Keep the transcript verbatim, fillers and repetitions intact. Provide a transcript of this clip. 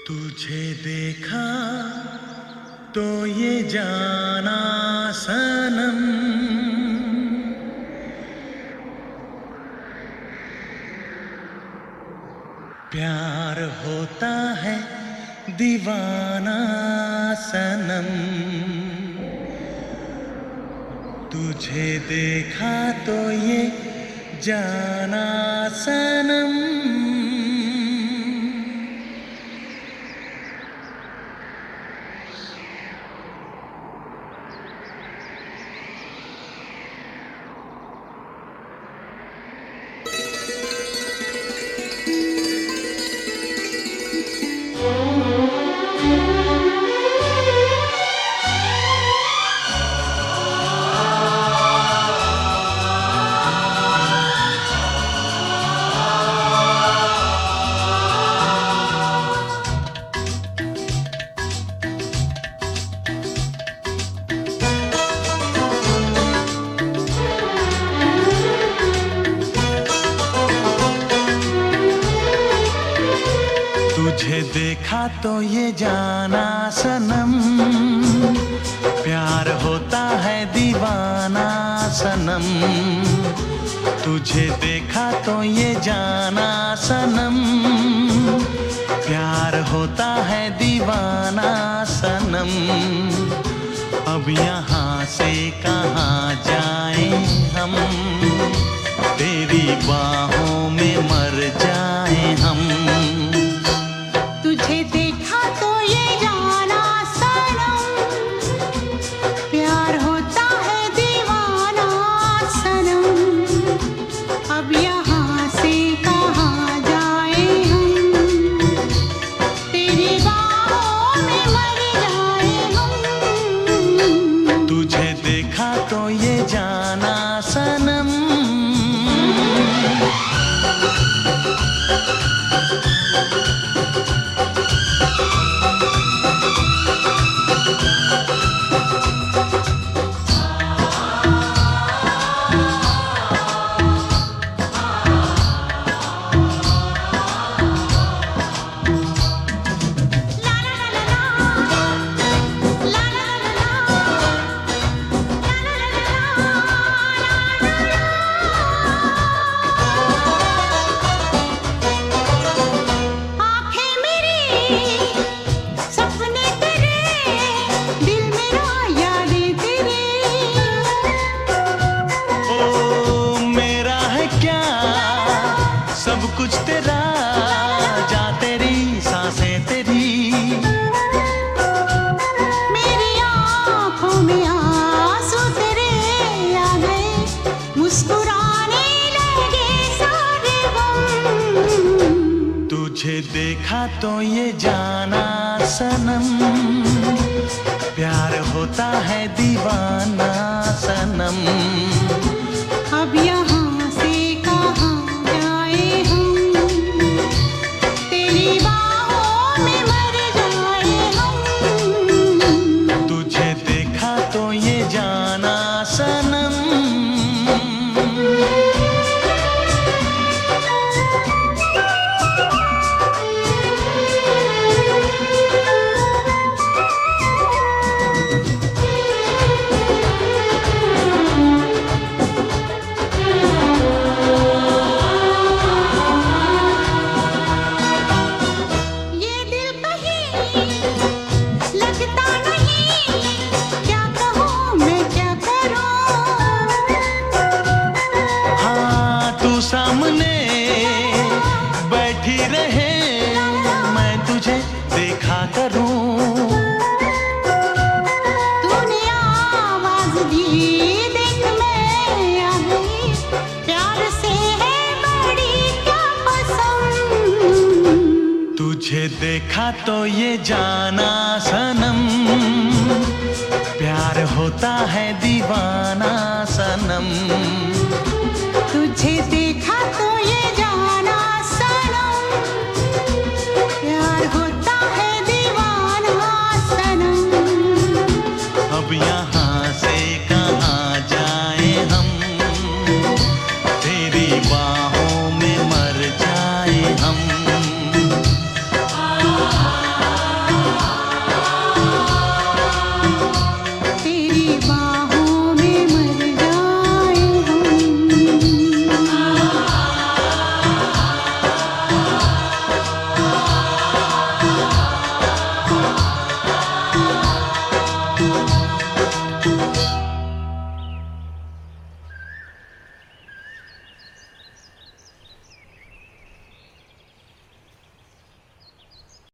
तुझे देखा तो ये जाना सनम, प्यार होता है दीवाना सनम। तुझे देखा तो ये जाना सनम। तुझे देखा तो ये जाना सनम, प्यार होता है दीवाना सनम। तुझे देखा तो ये जाना सनम, प्यार होता है दीवाना सनम। अब यहाँ से कहाँ जाएं हम, तेरी बाहों में मर जाएं हम। तुझे देखा तो ये जाना सनम, प्यार होता है दीवाना सनम। अब यहाँ से कहाँ जाए हम, तेरी बाहों में मर जाए हम। तुझे देखा तो ये जाना सनम। सब कुछ तेरा, जा तेरी सांसें तेरी। मेरी आँखों में आंसू तेरे आ गए, मुस्कुराने लगे सारे गम। तुझे देखा तो ये जाना सनम, प्यार होता है दीवाना सनम। अब यहाँ सामने बैठी रहे, मैं तुझे देखा करूं। तूने आवाज दी, देख मैं आ गई, प्यार से है बड़ी क्या पसंद। तुझे देखा तो ये जाना सनम, प्यार होता है दीवाना सनम।